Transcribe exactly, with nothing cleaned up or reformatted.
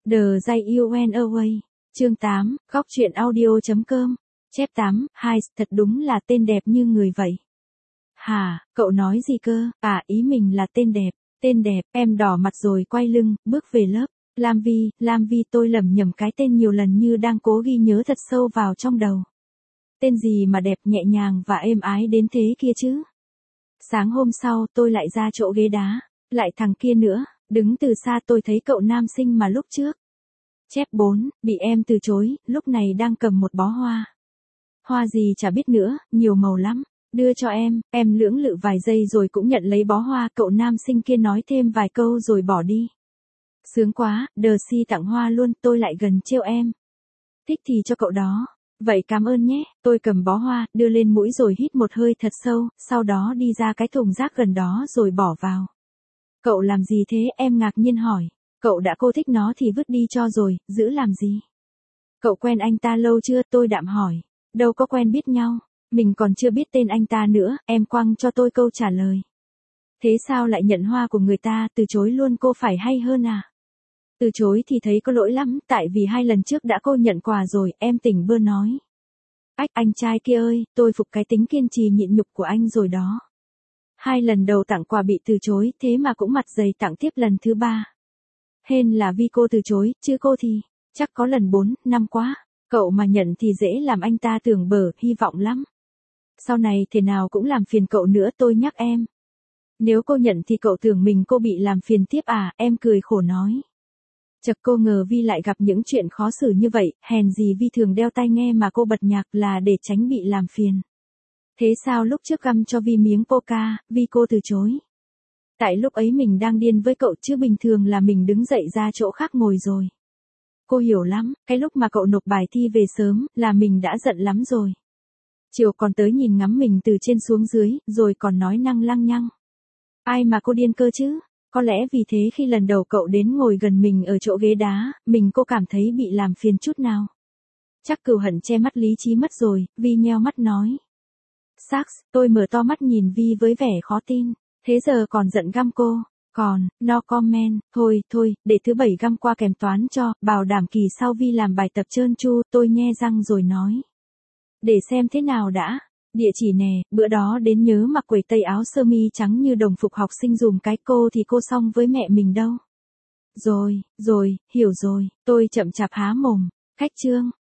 The Jay You Went Away. Chương tám, góc truyện audio.com. Chép tám, hai, thật đúng là tên đẹp như người vậy. Hả, cậu nói gì cơ? À, ý mình là tên đẹp, tên đẹp, em đỏ mặt rồi quay lưng, bước về lớp. Lam Vi, Lam Vi tôi lẩm nhẩm cái tên nhiều lần như đang cố ghi nhớ thật sâu vào trong đầu. Tên gì mà đẹp, nhẹ nhàng và êm ái đến thế kia chứ? Sáng hôm sau tôi lại ra chỗ ghế đá, lại thằng kia nữa, đứng từ xa tôi thấy cậu nam sinh mà lúc trước. Chép bốn, bị em từ chối, lúc này đang cầm một bó hoa. Hoa gì chả biết nữa, nhiều màu lắm. Đưa cho em, em lưỡng lự vài giây rồi cũng nhận lấy bó hoa, cậu nam sinh kia nói thêm vài câu rồi bỏ đi. Sướng quá, đờ si tặng hoa luôn, tôi lại gần trêu em. Thích thì cho cậu đó. Vậy cảm ơn nhé, tôi cầm bó hoa, đưa lên mũi rồi hít một hơi thật sâu, sau đó đi ra cái thùng rác gần đó rồi bỏ vào. Cậu làm gì thế, em ngạc nhiên hỏi. Cậu đã cô thích nó thì vứt đi cho rồi, giữ làm gì? Cậu quen anh ta lâu chưa, tôi đạm hỏi. Đâu có quen biết nhau, mình còn chưa biết tên anh ta nữa, em quăng cho tôi câu trả lời. Thế sao lại nhận hoa của người ta, từ chối luôn cô phải hay hơn à? Từ chối thì thấy có lỗi lắm, tại vì hai lần trước đã cô nhận quà rồi, em tỉnh bơ nói. Ách, anh trai kia ơi, tôi phục cái tính kiên trì nhịn nhục của anh rồi đó. Hai lần đầu tặng quà bị từ chối, thế mà cũng mặt dày tặng tiếp lần thứ ba. Hên là vì cô từ chối, chứ cô thì, chắc có lần bốn, năm quá. Cậu mà nhận thì dễ làm anh ta tưởng bở, hy vọng lắm. Sau này thế nào cũng làm phiền cậu nữa, tôi nhắc em. Nếu cô nhận thì cậu tưởng mình cô bị làm phiền tiếp à, em cười khổ nói. Chật, cô ngờ Vi lại gặp những chuyện khó xử như vậy, hèn gì Vi thường đeo tai nghe mà cô bật nhạc là để tránh bị làm phiền. Thế sao lúc trước găm cho Vi miếng coca, Vi cô từ chối. Tại lúc ấy mình đang điên với cậu chứ bình thường là mình đứng dậy ra chỗ khác ngồi rồi. Cô hiểu lắm, cái lúc mà cậu nộp bài thi về sớm, là mình đã giận lắm rồi. Chiều còn tới nhìn ngắm mình từ trên xuống dưới, rồi còn nói năng lăng nhăng. Ai mà cô điên cơ chứ? Có lẽ vì thế khi lần đầu cậu đến ngồi gần mình ở chỗ ghế đá, mình cô cảm thấy bị làm phiền chút nào. Chắc cừu hận che mắt lý trí mất rồi, Vi nheo mắt nói. Saks, tôi mở to mắt nhìn Vi với vẻ khó tin, thế giờ còn giận găm cô. Còn, no comment, thôi, thôi, để thứ bảy găm qua kèm toán cho, bảo đảm kỳ sau Vi làm bài tập trơn tru, tôi nhe răng rồi nói. Để xem thế nào đã, địa chỉ nè, bữa đó đến nhớ mặc quầy tây áo sơ mi trắng như đồng phục học sinh dùm cái cô thì cô xong với mẹ mình đâu. Rồi, rồi, hiểu rồi, tôi chậm chạp há mồm, khách trương.